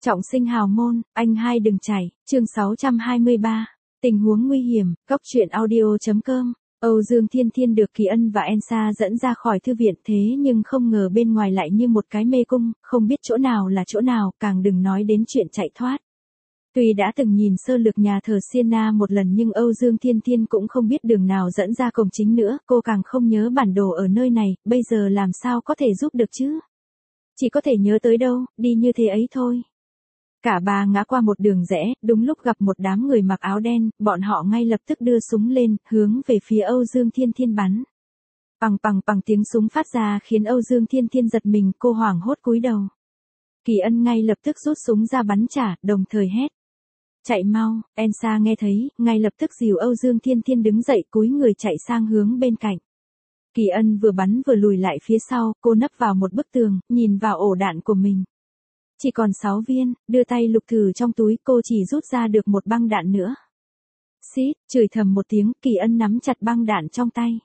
Trọng sinh hào môn, anh hai đừng chảy, chương 623. Tình huống nguy hiểm, góc truyện audio.com. Âu Dương Thiên Thiên được Kỳ Ân và Elsa dẫn ra khỏi thư viện thế nhưng không ngờ bên ngoài lại như một cái mê cung, không biết chỗ nào là chỗ nào, càng đừng nói đến chuyện chạy thoát. Tuy đã từng nhìn sơ lược nhà thờ Siena một lần nhưng Âu Dương Thiên Thiên cũng không biết đường nào dẫn ra cổng chính nữa, cô càng không nhớ bản đồ ở nơi này, bây giờ làm sao có thể giúp được chứ? Chỉ có thể nhớ tới đâu, đi như thế ấy thôi. Cả ba ngã qua một đường rẽ, đúng lúc gặp một đám người mặc áo đen, bọn họ ngay lập tức đưa súng lên, hướng về phía Âu Dương Thiên Thiên bắn. Bằng tiếng súng phát ra khiến Âu Dương Thiên Thiên giật mình, cô hoảng hốt cúi đầu. Kỳ Ân ngay lập tức rút súng ra bắn trả, đồng thời hét. Chạy mau, Elsa nghe thấy, ngay lập tức dìu Âu Dương Thiên Thiên đứng dậy cúi người chạy sang hướng bên cạnh. Kỳ Ân vừa bắn vừa lùi lại phía sau, cô nấp vào một bức tường, nhìn vào ổ đạn của mình. Chỉ còn 6 viên, đưa tay lục thử trong túi, cô chỉ rút ra được một băng đạn nữa. Xít, chửi thầm một tiếng, Kỳ Ân nắm chặt băng đạn trong tay.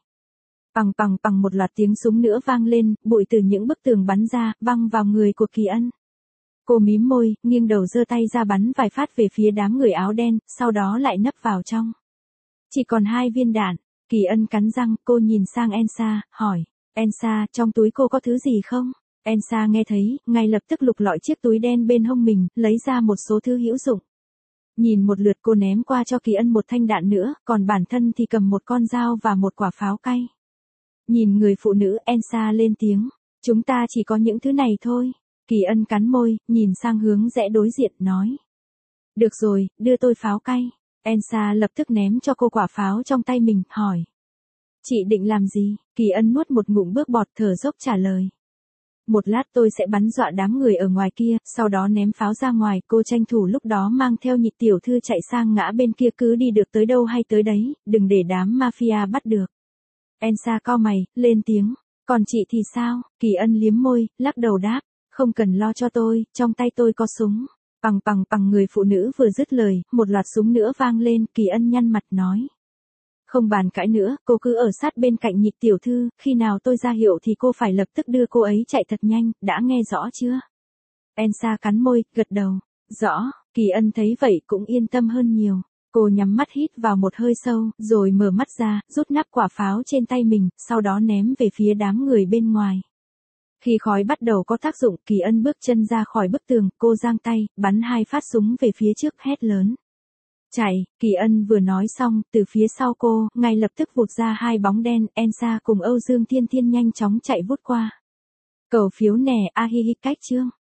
Bằng một loạt tiếng súng nữa vang lên, bụi từ những bức tường bắn ra, văng vào người của Kỳ Ân. Cô mím môi, nghiêng đầu giơ tay ra bắn vài phát về phía đám người áo đen, sau đó lại nấp vào trong. Chỉ còn 2 viên đạn, Kỳ Ân cắn răng, cô nhìn sang Elsa, hỏi, Elsa, trong túi cô có thứ gì không? Elsa nghe thấy, ngay lập tức lục lọi chiếc túi đen bên hông mình, lấy ra một số thứ hữu dụng. Nhìn một lượt cô ném qua cho Kỳ Ân một thanh đạn nữa, còn bản thân thì cầm một con dao và một quả pháo cay. Nhìn người phụ nữ, Elsa lên tiếng, chúng ta chỉ có những thứ này thôi. Kỳ Ân cắn môi, nhìn sang hướng rẽ đối diện, nói. Được rồi, đưa tôi pháo cay. Elsa lập tức ném cho cô quả pháo trong tay mình, hỏi. Chị định làm gì? Kỳ Ân nuốt một ngụm bước bọt, thở dốc trả lời. Một lát tôi sẽ bắn dọa đám người ở ngoài kia, sau đó ném pháo ra ngoài, cô tranh thủ lúc đó mang theo Nhị tiểu thư chạy sang ngã bên kia, cứ đi được tới đâu hay tới đấy, đừng để đám mafia bắt được. Elsa cau mày, lên tiếng, còn chị thì sao? Kỳ Ân liếm môi, lắc đầu đáp, không cần lo cho tôi, trong tay tôi có súng. Bằng người phụ nữ vừa dứt lời, một loạt súng nữa vang lên, Kỳ Ân nhăn mặt nói. Không bàn cãi nữa, cô cứ ở sát bên cạnh Nhị tiểu thư, khi nào tôi ra hiệu thì cô phải lập tức đưa cô ấy chạy thật nhanh, đã nghe rõ chưa? Elsa cắn môi, gật đầu. Rõ, Kỳ Ân thấy vậy cũng yên tâm hơn nhiều. Cô nhắm mắt hít vào một hơi sâu, rồi mở mắt ra, rút nắp quả pháo trên tay mình, sau đó ném về phía đám người bên ngoài. Khi khói bắt đầu có tác dụng, Kỳ Ân bước chân ra khỏi bức tường, cô giang tay, bắn 2 phát súng về phía trước, hét lớn. Chạy, Kỳ Ân vừa nói xong, từ phía sau cô, ngay lập tức vụt ra 2 bóng đen, Elsa cùng Âu Dương Thiên Thiên nhanh chóng chạy vút qua. Cầu phiếu nè, a hi hi cách chương.